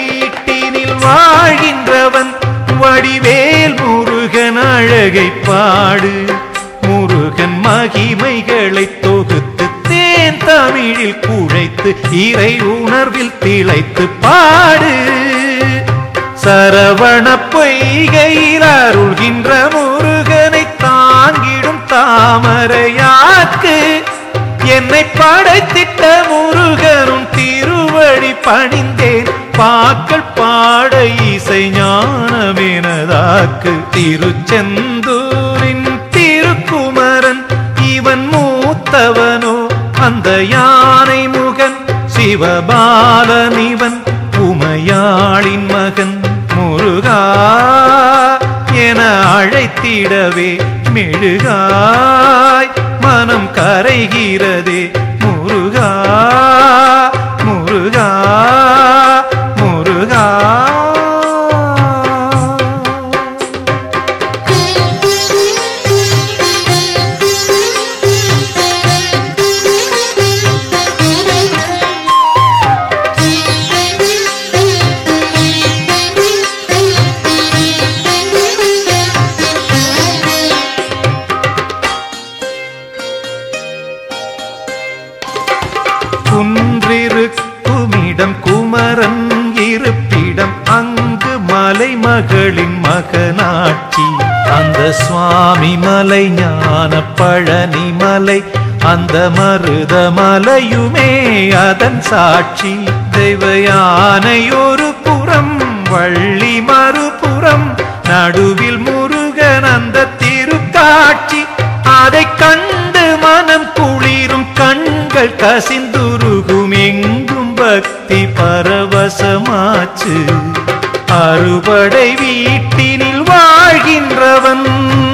வீட்டினில் வாழ்கின்றவன் வடிவேல் முருகன் அழகை பாடு. முருகன் மகிமைகளை தொகுத்து தேன் தமிழில் குழைத்து இறை உணர்வில் திளைத்து பாடு. சரவண பொய்கையில் அருள்கின்ற முருகனை தாங்கிடும் தாமரையாக்கு. என்னை படைத்திட்ட முருகனும் திருவடி பணிந்தேன் பாக்கள் பாட இசை ஞானமெனதாக்கு. திருச்செந்தூரின் திருக்குமரன் இவன் மூத்தவனோ அந்த யானை முகன் சிவபாலன் இவன் உமையாளின் மகன். முருகா என அழைத்திடவே மெழுகாய் மனம் கரைகிறதே. முருகா முருகா முருகா. குன்றிருக்குமிடம் குமரன் இருப்பிடம் அங்கு மலை மகளின் மகனாட்சி. அந்த சுவாமி மலை ஞான பழனி மலை அந்த மருத மலையுமே அதன் சாட்சி. தெய்வ யானை ஒரு புறம் வள்ளி மறுபுறம் நடுவில் முருகன் அந்த திருக்காட்சி. அதை கண்டு மனம் குளிரும் கண்கள் கசிந்துருகும் எங்கும் பக்தி பரவசமாச்சு. அறுபடை வீட்டினில் வாழ்கின்றவன்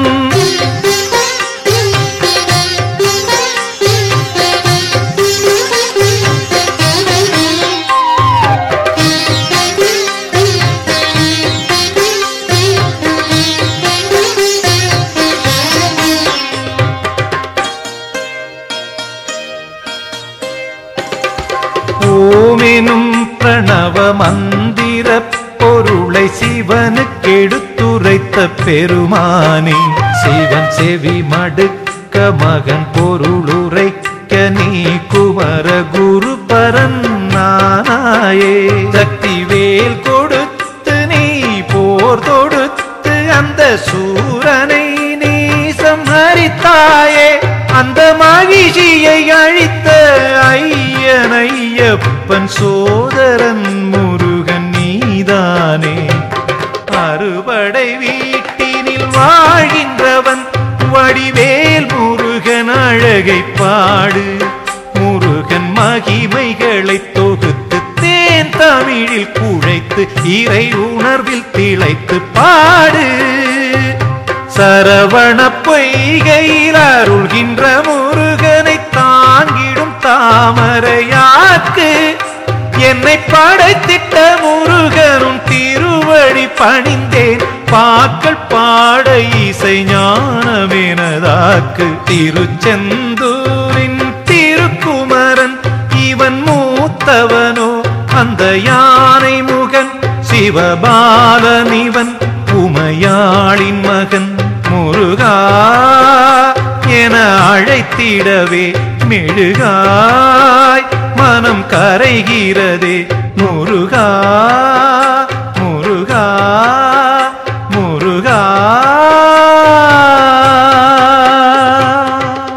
ஓமெனும் பிரணவ மந்திர பொருளை சிவனுக்கு எடுத்துரைத்த பெருமானே. சிவன் செவி மடுக்க மகன் பொருளுரைக்க நீ குமர குரு பரன் நானாயே. சக்தி வேல் கொடுத்து நீ போர் தொடுத்து அந்த சூரனை நீ சம்ஹரித்தாயே. அந்த மகிழ்ச்சியை அழித்த ஐயன் ஐயப்பன் சோதரன் முருகன் நீதானே. அறுபடை வீட்டினில் வாழ்கின்றவன் வடிவேல் முருகன் அழகை பாடு. முருகன் மகிமைகளை தொகுத்து தேன் தமிழில் குழைத்து இறை உணர்வில் திளைத்து பாடு. சரவண பொய்கையில் அருள்கின்ற முருகனை தாங்கிடும் தாமரையாக்கு. என்னை படைத்திட்ட முருகனும் திருவடி பணிந்தேன் பாக்கள் பாட இசை ஞானமெனதாக்கு. திருச்செந்தூரின் திருக்குமரன் இவன் மூத்தவனோ அந்த யானை முகன் சிவபாலன் இவன் உமையாளின் மகன். முருகா என அழைத்திடவே மெழுகாய் மனம் கரைகிறதே. முருகா